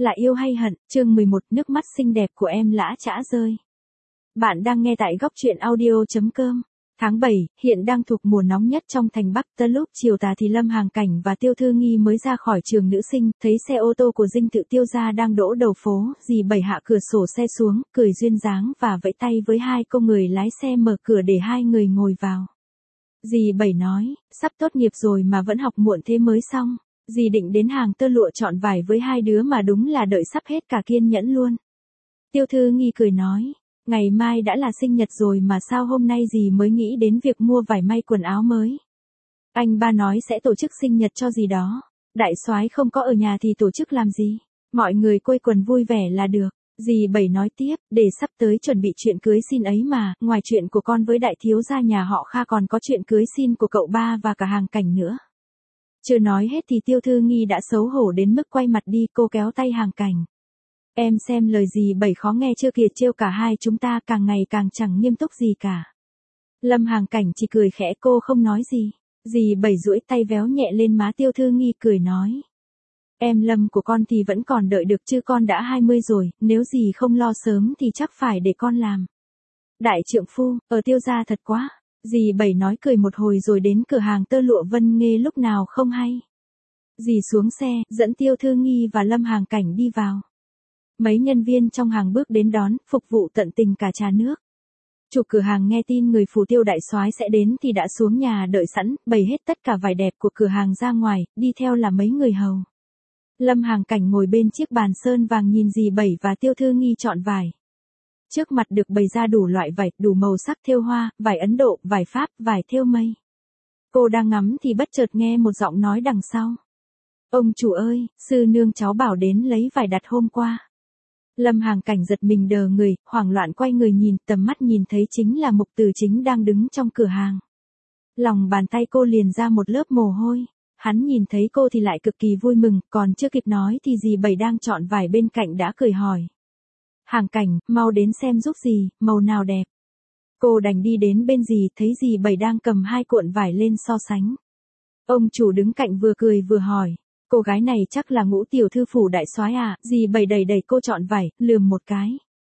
Là yêu hay hận, chương 11, nước mắt xinh đẹp của em lã chã rơi. Bạn đang nghe tại góc truyện audio.com. Tháng 7, hiện đang thuộc mùa nóng nhất trong thành Bắc. Tới lúc chiều tà thì Lâm Hàng Cảnh và Tiêu Thư Nghi mới ra khỏi trường nữ sinh, thấy xe ô tô của Dinh Tự Tiêu gia đang đỗ đầu phố, dì Bảy hạ cửa sổ xe xuống, cười duyên dáng và vẫy tay với hai cô người lái xe mở cửa để hai người ngồi vào. Dì Bảy nói, sắp tốt nghiệp rồi mà vẫn học muộn thế mới xong. Dì định đến hàng tơ lụa chọn vải với hai đứa mà đúng là đợi sắp hết cả kiên nhẫn luôn. Tiêu Thư Nghi cười nói, ngày mai đã là sinh nhật rồi mà sao hôm nay dì mới nghĩ đến việc mua vải may quần áo mới. Anh ba nói sẽ tổ chức sinh nhật cho dì đó. Đại soái không có ở nhà thì tổ chức làm gì? Mọi người quây quần vui vẻ là được. Dì Bảy nói tiếp, để sắp tới chuẩn bị chuyện cưới xin ấy mà, ngoài chuyện của con với đại thiếu gia nhà họ Kha còn có chuyện cưới xin của cậu ba và cả Hàng Cảnh nữa. Chưa nói hết thì Tiêu Thư Nghi đã xấu hổ đến mức quay mặt đi, cô kéo tay Hàng Cảnh. Em xem lời dì Bảy khó nghe chưa kìa, trêu cả hai chúng ta càng ngày càng chẳng nghiêm túc gì cả. Lâm Hàng Cảnh chỉ cười khẽ, cô không nói gì. Dì Bảy duỗi tay véo nhẹ lên má Tiêu Thư Nghi cười nói. Em Lâm của con thì vẫn còn đợi được chứ, con đã 20 rồi, nếu dì không lo sớm thì chắc phải để con làm. Đại trượng phu, ở Tiêu gia thật quá. Dì Bảy nói cười một hồi rồi đến cửa hàng tơ lụa Vân Nghê lúc nào không hay. Dì xuống xe, dẫn Tiêu Thư Nghi và Lâm Hàng Cảnh đi vào. Mấy nhân viên trong hàng bước đến đón, phục vụ tận tình cả trà nước. Chủ cửa hàng nghe tin người phù Tiêu đại soái sẽ đến thì đã xuống nhà đợi sẵn, bày hết tất cả vải đẹp của cửa hàng ra ngoài, đi theo là mấy người hầu. Lâm Hàng Cảnh ngồi bên chiếc bàn sơn vàng nhìn dì Bảy và Tiêu Thư Nghi chọn vải. Trước mặt được bày ra đủ loại vải, đủ màu sắc thêu hoa, vải Ấn Độ, vải Pháp, vải thêu mây. Cô đang ngắm thì bất chợt nghe một giọng nói đằng sau. Ông chủ ơi, sư nương cháu bảo đến lấy vải đặt hôm qua. Lâm Hàng Cảnh giật mình đờ người, hoảng loạn quay người nhìn, tầm mắt nhìn thấy chính là Mục Từ Chính đang đứng trong cửa hàng. Lòng bàn tay cô liền ra một lớp mồ hôi. Hắn nhìn thấy cô thì lại cực kỳ vui mừng, còn chưa kịp nói thì dì Bảy đang chọn vải bên cạnh đã cười hỏi. Hàng Cảnh, mau đến xem giúp dì, màu nào đẹp. Cô đành đi đến bên dì, thấy dì Bảy đang cầm hai cuộn vải lên so sánh. Ông chủ đứng cạnh vừa cười vừa hỏi, cô gái này chắc là Ngũ tiểu thư phủ đại soái à? Dì Bảy đẩy đẩy cô chọn vải, lườm một cái.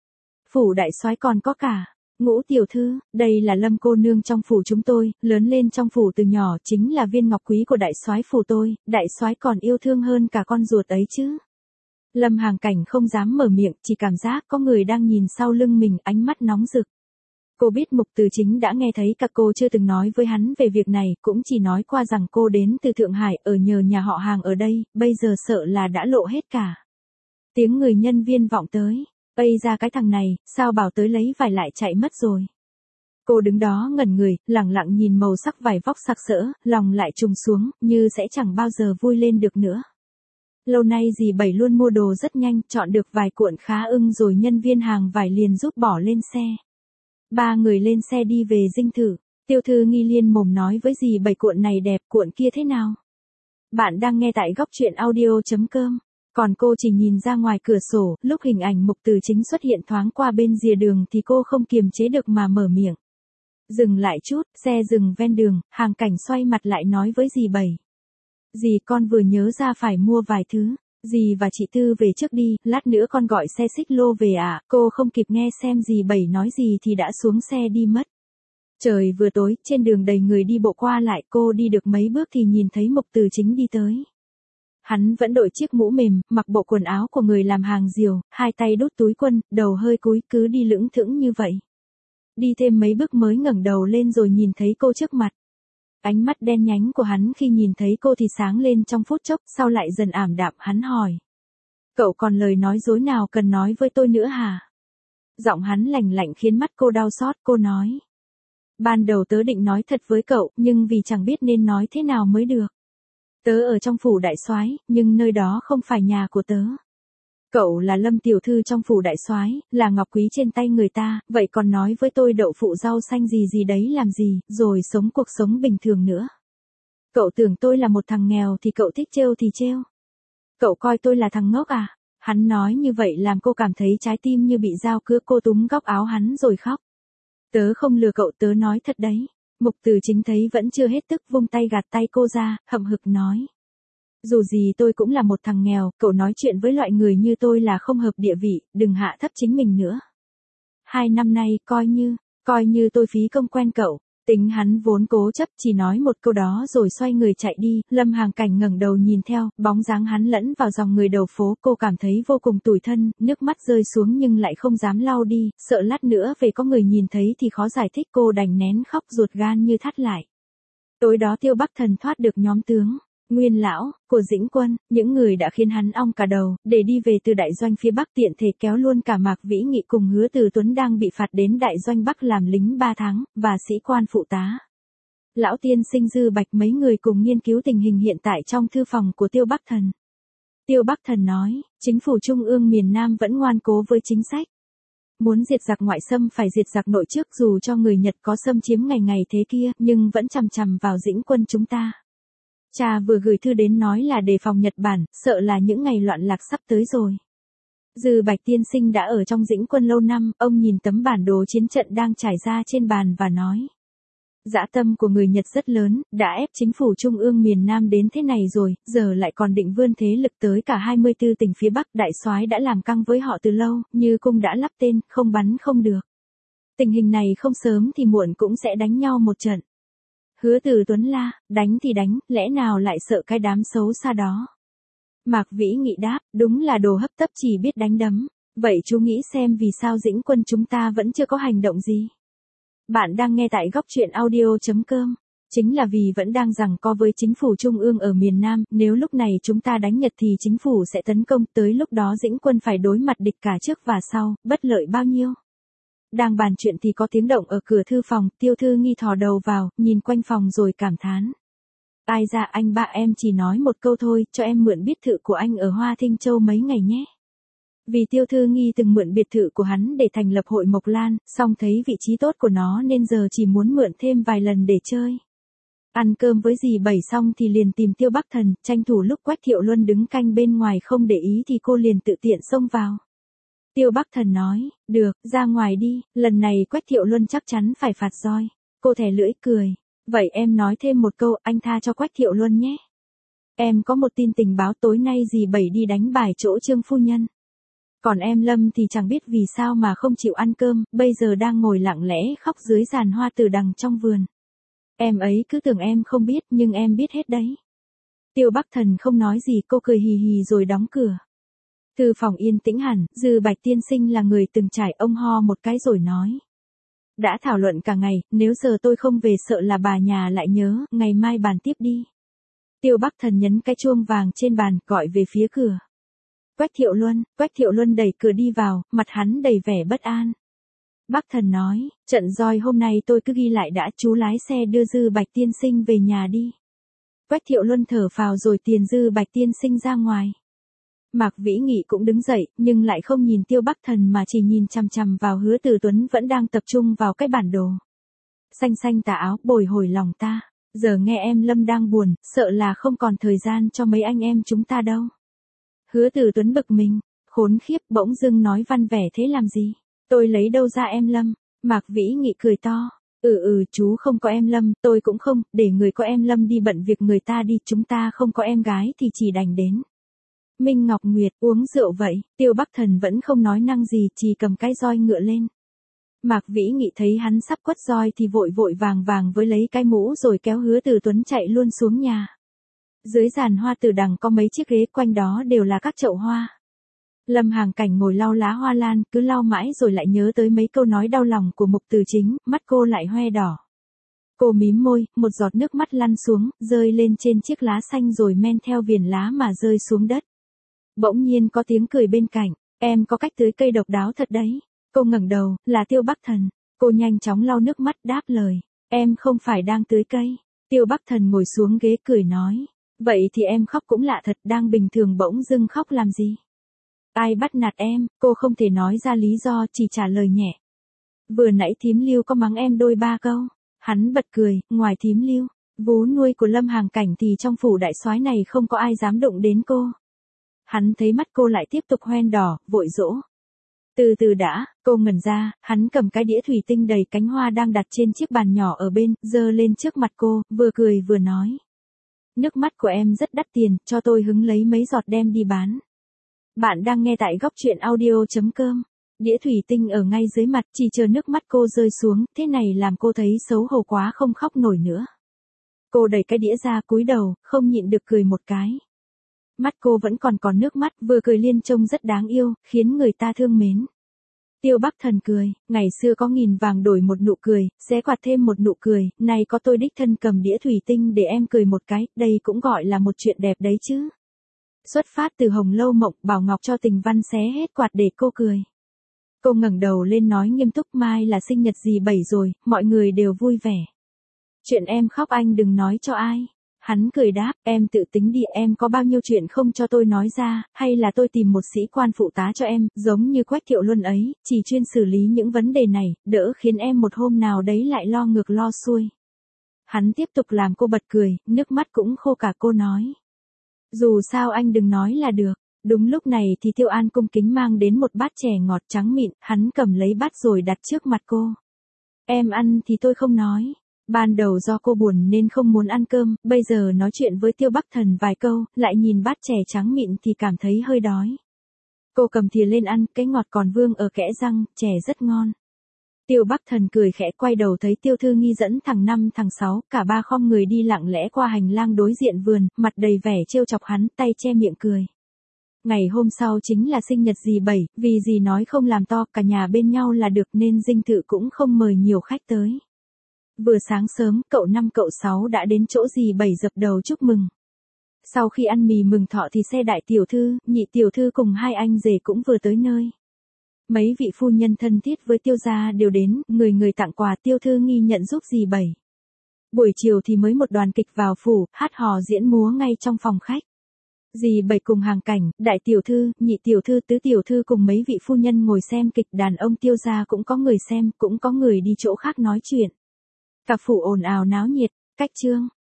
Phủ đại soái còn có cả Ngũ tiểu thư, đây là Lâm cô nương trong phủ chúng tôi, lớn lên trong phủ từ nhỏ, chính là viên ngọc quý của đại soái phủ tôi, đại soái còn yêu thương hơn cả con ruột ấy chứ. Lâm Hàng Cảnh không dám mở miệng, chỉ cảm giác có người đang nhìn sau lưng mình, ánh mắt nóng rực. Cô biết Mục Từ Chính đã nghe thấy cả, cô chưa từng nói với hắn về việc này, cũng chỉ nói qua rằng cô đến từ Thượng Hải ở nhờ nhà họ Hàng ở đây, bây giờ sợ là đã lộ hết cả. Tiếng người nhân viên vọng tới. Ây ra cái thằng này, sao bảo tới lấy vải lại chạy mất rồi. Cô đứng đó ngẩn người, lẳng lặng nhìn màu sắc vải vóc sặc sỡ, lòng lại trùng xuống, như sẽ chẳng bao giờ vui lên được nữa. Lâu nay dì Bảy luôn mua đồ rất nhanh, chọn được vài cuộn khá ưng rồi nhân viên hàng vải liền giúp bỏ lên xe. Ba người lên xe đi về dinh thự. Tiêu Thư Nghi liên mồm nói với dì Bảy cuộn này đẹp, cuộn kia thế nào? Bạn đang nghe tại góc truyện audio.com. Còn cô chỉ nhìn ra ngoài cửa sổ, lúc hình ảnh Mục Từ Chính xuất hiện thoáng qua bên rìa đường thì cô không kiềm chế được mà mở miệng. Dừng lại chút, xe dừng ven đường, Hàng Cảnh xoay mặt lại nói với dì Bảy. Dì, con vừa nhớ ra phải mua vài thứ. Dì và chị Tư về trước đi, lát nữa con gọi xe xích lô về à? Cô không kịp nghe xem dì Bảy nói gì thì đã xuống xe đi mất. Trời vừa tối, trên đường đầy người đi bộ qua lại, cô đi được mấy bước thì nhìn thấy Mục Từ Chính đi tới. Hắn vẫn đội chiếc mũ mềm, mặc bộ quần áo của người làm hàng diều, hai tay đút túi quần, đầu hơi cúi, cứ đi lững thững như vậy. Đi thêm mấy bước mới ngẩng đầu lên rồi nhìn thấy cô trước mặt. Ánh mắt đen nhánh của hắn khi nhìn thấy cô thì sáng lên trong phút chốc, sau lại dần ảm đạm, hắn hỏi. Cậu còn lời nói dối nào cần nói với tôi nữa hả? Giọng hắn lạnh lạnh khiến mắt cô đau xót, cô nói. Ban đầu tớ định nói thật với cậu, nhưng vì chẳng biết nên nói thế nào mới được. Tớ ở trong phủ đại soái, nhưng nơi đó không phải nhà của tớ. Cậu là Lâm tiểu thư trong phủ đại soái, là ngọc quý trên tay người ta, vậy còn nói với tôi đậu phụ rau xanh gì gì đấy làm gì, rồi sống cuộc sống bình thường nữa. Cậu tưởng tôi là một thằng nghèo thì cậu thích trêu thì trêu. Cậu coi tôi là thằng ngốc à? Hắn nói như vậy làm cô cảm thấy trái tim như bị dao cứa, cô túm góc áo hắn rồi khóc. Tớ không lừa cậu, tớ nói thật đấy. Mục Từ Chính thấy vẫn chưa hết tức, vung tay gạt tay cô ra, hậm hực nói. Dù gì tôi cũng là một thằng nghèo, cậu nói chuyện với loại người như tôi là không hợp địa vị, đừng hạ thấp chính mình nữa. 2 năm nay coi như tôi phí công quen cậu. Tính hắn vốn cố chấp, chỉ nói một câu đó rồi xoay người chạy đi. Lâm Hằng Cảnh ngẩng đầu nhìn theo, bóng dáng hắn lẫn vào dòng người đầu phố, cô cảm thấy vô cùng tủi thân, nước mắt rơi xuống nhưng lại không dám lau đi, sợ lát nữa về có người nhìn thấy thì khó giải thích, cô đành nén khóc ruột gan như thắt lại. Tối đó Tiêu Bắc Thần thoát được nhóm tướng Nguyên Lão của Dĩnh Quân, những người đã khiến hắn ong cả đầu, để đi về từ đại doanh phía Bắc, tiện thể kéo luôn cả Mạc Vĩ Nghị cùng Hứa Từ Tuấn đang bị phạt đến đại doanh Bắc làm lính 3 tháng, và sĩ quan phụ tá. Lão tiên sinh Dư Bạch mấy người cùng nghiên cứu tình hình hiện tại trong thư phòng của Tiêu Bắc Thần. Tiêu Bắc Thần nói, chính phủ trung ương miền Nam vẫn ngoan cố với chính sách. Muốn diệt giặc ngoại xâm phải diệt giặc nội trước, dù cho người Nhật có xâm chiếm ngày ngày thế kia, nhưng vẫn chằm chằm vào Dĩnh Quân chúng ta. Cha vừa gửi thư đến nói là đề phòng Nhật Bản, sợ là những ngày loạn lạc sắp tới rồi. Dư Bạch tiên sinh đã ở trong Dĩnh Quân lâu năm, ông nhìn tấm bản đồ chiến trận đang trải ra trên bàn và nói. Dã tâm của người Nhật rất lớn, đã ép chính phủ trung ương miền Nam đến thế này rồi, giờ lại còn định vươn thế lực tới cả 24 tỉnh phía Bắc. Đại soái đã làm căng với họ từ lâu, như cung đã lắp tên, không bắn không được. Tình hình này không sớm thì muộn cũng sẽ đánh nhau một trận. Hứa Từ Tuấn la, đánh thì đánh, lẽ nào lại sợ cái đám xấu xa đó. Mạc Vĩ Nghị đáp, đúng là đồ hấp tấp chỉ biết đánh đấm. Vậy chú nghĩ xem vì sao Dĩnh Quân chúng ta vẫn chưa có hành động gì? Bạn đang nghe tại góc truyện audio.com. Chính là vì vẫn đang giằng co với chính phủ trung ương ở miền Nam, nếu lúc này chúng ta đánh Nhật thì chính phủ sẽ tấn công, tới lúc đó Dĩnh Quân phải đối mặt địch cả trước và sau, bất lợi bao nhiêu. Đang bàn chuyện thì có tiếng động ở cửa thư phòng, Tiêu Thư Nghi thò đầu vào, nhìn quanh phòng rồi cảm thán. Ai ra anh ba, em chỉ nói một câu thôi, cho em mượn biệt thự của anh ở Hoa Thinh Châu mấy ngày nhé. Vì Tiêu Thư Nghi từng mượn biệt thự của hắn để thành lập hội Mộc Lan, song thấy vị trí tốt của nó nên giờ chỉ muốn mượn thêm vài lần để chơi. Ăn cơm với dì Bảy xong thì liền tìm Tiêu Bắc Thần, tranh thủ lúc Quách Thiệu Luân đứng canh bên ngoài không để ý thì cô liền tự tiện xông vào. Tiêu Bắc Thần nói, được, ra ngoài đi, lần này Quách Thiệu Luân chắc chắn phải phạt roi. Cô thè lưỡi cười, vậy em nói thêm một câu, anh tha cho Quách Thiệu Luân nhé. Em có một tin tình báo, tối nay dì Bảy đi đánh bài chỗ Trương phu nhân. Còn em Lâm thì chẳng biết vì sao mà không chịu ăn cơm, bây giờ đang ngồi lặng lẽ khóc dưới giàn hoa từ đằng trong vườn. Em ấy cứ tưởng em không biết, nhưng em biết hết đấy. Tiêu Bắc Thần không nói gì, cô cười hì hì rồi đóng cửa. Thư phòng yên tĩnh hẳn, Dư Bạch tiên sinh là người từng trải, ông ho một cái rồi nói. Đã thảo luận cả ngày, nếu giờ tôi không về sợ là bà nhà lại nhớ, ngày mai bàn tiếp đi. Tiêu Bắc Thần nhấn cái chuông vàng trên bàn, gọi về phía cửa. Quách Thiệu Luân đẩy cửa đi vào, mặt hắn đầy vẻ bất an. Bắc Thần nói, trận roi hôm nay tôi cứ ghi lại đã, chú lái xe đưa Dư Bạch tiên sinh về nhà đi. Quách Thiệu Luân thở phào rồi tiền Dư Bạch tiên sinh ra ngoài. Mạc Vĩ Nghị cũng đứng dậy, nhưng lại không nhìn Tiêu Bắc Thần mà chỉ nhìn chằm chằm vào Hứa Từ Tuấn vẫn đang tập trung vào cái bản đồ. Xanh xanh tà áo, bồi hồi lòng ta. Giờ nghe em Lâm đang buồn, sợ là không còn thời gian cho mấy anh em chúng ta đâu. Hứa Từ Tuấn bực mình, khốn khiếp, bỗng dưng nói văn vẻ thế làm gì? Tôi lấy đâu ra em Lâm? Mạc Vĩ Nghị cười to. Chú không có em Lâm, tôi cũng không, để người có em Lâm đi bận việc người ta đi, chúng ta không có em gái thì chỉ đành đến Minh Ngọc Nguyệt uống rượu vậy. Tiêu Bắc Thần vẫn không nói năng gì, chỉ cầm cái roi ngựa lên. Mạc Vĩ Nghị thấy hắn sắp quất roi thì vội vội vàng vàng với lấy cái mũ rồi kéo Hứa Từ Tuấn chạy luôn xuống nhà. Dưới giàn hoa từ đằng có mấy chiếc ghế, quanh đó đều là các chậu hoa. Lâm Hằng Cảnh ngồi lau lá hoa lan, cứ lau mãi rồi lại nhớ tới mấy câu nói đau lòng của Mục Từ Chính, mắt cô lại hoe đỏ. Cô mím môi, một giọt nước mắt lăn xuống, rơi lên trên chiếc lá xanh rồi men theo viền lá mà rơi xuống đất. Bỗng nhiên có tiếng cười bên cạnh, em có cách tưới cây độc đáo thật đấy. Cô ngẩng đầu, là Tiêu Bắc Thần. Cô nhanh chóng lau nước mắt đáp lời, em không phải đang tưới cây. Tiêu Bắc Thần ngồi xuống ghế cười nói, vậy thì em khóc cũng lạ thật, đang bình thường bỗng dưng khóc làm gì? Ai bắt nạt em? Cô không thể nói ra lý do, chỉ trả lời nhẹ. Vừa nãy thím Lưu có mắng em đôi ba câu. Hắn bật cười, ngoài thím Lưu, vú nuôi của Lâm Hằng Cảnh thì trong phủ đại soái này không có ai dám đụng đến cô. Hắn thấy mắt cô lại tiếp tục hoen đỏ, vội dỗ. Từ từ đã, cô ngẩn ra, hắn cầm cái đĩa thủy tinh đầy cánh hoa đang đặt trên chiếc bàn nhỏ ở bên, giơ lên trước mặt cô, vừa cười vừa nói. Nước mắt của em rất đắt tiền, cho tôi hứng lấy mấy giọt đem đi bán. Bạn đang nghe tại góc truyện audio.com. Đĩa thủy tinh ở ngay dưới mặt, chỉ chờ nước mắt cô rơi xuống, thế này làm cô thấy xấu hổ quá không khóc nổi nữa. Cô đẩy cái đĩa ra cúi đầu, không nhịn được cười một cái. Mắt cô vẫn còn nước mắt, vừa cười liên trông rất đáng yêu, khiến người ta thương mến. Tiêu Bắc Thần cười, ngày xưa có 1000 vàng đổi một nụ cười, xé quạt thêm một nụ cười, nay có tôi đích thân cầm đĩa thủy tinh để em cười một cái, đây cũng gọi là một chuyện đẹp đấy chứ. Xuất phát từ Hồng Lâu Mộng, Bảo Ngọc cho Tình Văn xé hết quạt để cô cười. Cô ngẩng đầu lên nói nghiêm túc, mai là sinh nhật dì Bảy rồi, mọi người đều vui vẻ. Chuyện em khóc anh đừng nói cho ai. Hắn cười đáp, em tự tính đi, em có bao nhiêu chuyện không cho tôi nói ra, hay là tôi tìm một sĩ quan phụ tá cho em, giống như Quách Thiệu Luân ấy, chỉ chuyên xử lý những vấn đề này, đỡ khiến em một hôm nào đấy lại lo ngược lo xuôi. Hắn tiếp tục làm cô bật cười, nước mắt cũng khô cả cô nói. Dù sao anh đừng nói là được. Đúng lúc này thì Tiêu An cung kính mang đến một bát chè ngọt trắng mịn, hắn cầm lấy bát rồi đặt trước mặt cô. Em ăn thì tôi không nói. Ban đầu do cô buồn nên không muốn ăn cơm, bây giờ nói chuyện với Tiêu Bắc Thần vài câu, lại nhìn bát chè trắng mịn thì cảm thấy hơi đói. Cô cầm thìa lên ăn, cái ngọt còn vương ở kẽ răng, chè rất ngon. Tiêu Bắc Thần cười khẽ quay đầu thấy Tiêu Thư Nghi dẫn thằng 5 thằng 6, cả ba khom người đi lặng lẽ qua hành lang đối diện vườn, mặt đầy vẻ trêu chọc hắn, tay che miệng cười. Ngày hôm sau chính là sinh nhật dì Bảy, vì dì nói không làm to, cả nhà bên nhau là được nên dinh thự cũng không mời nhiều khách tới. Vừa sáng sớm, cậu 5 cậu 6 đã đến chỗ dì Bảy dập đầu chúc mừng. Sau khi ăn mì mừng thọ thì xe đại tiểu thư, nhị tiểu thư cùng hai anh rể cũng vừa tới nơi. Mấy vị phu nhân thân thiết với Tiêu gia đều đến, người tặng quà, Tiêu Thư Nghi nhận giúp dì Bảy. Buổi chiều thì mới một đoàn kịch vào phủ, hát hò diễn múa ngay trong phòng khách. Dì Bảy cùng Hàng Cảnh, đại tiểu thư, nhị tiểu thư, tứ tiểu thư cùng mấy vị phu nhân ngồi xem kịch, đàn ông Tiêu gia cũng có người xem, cũng có người đi chỗ khác nói chuyện. Cả phủ ồn ào náo nhiệt, cách chương.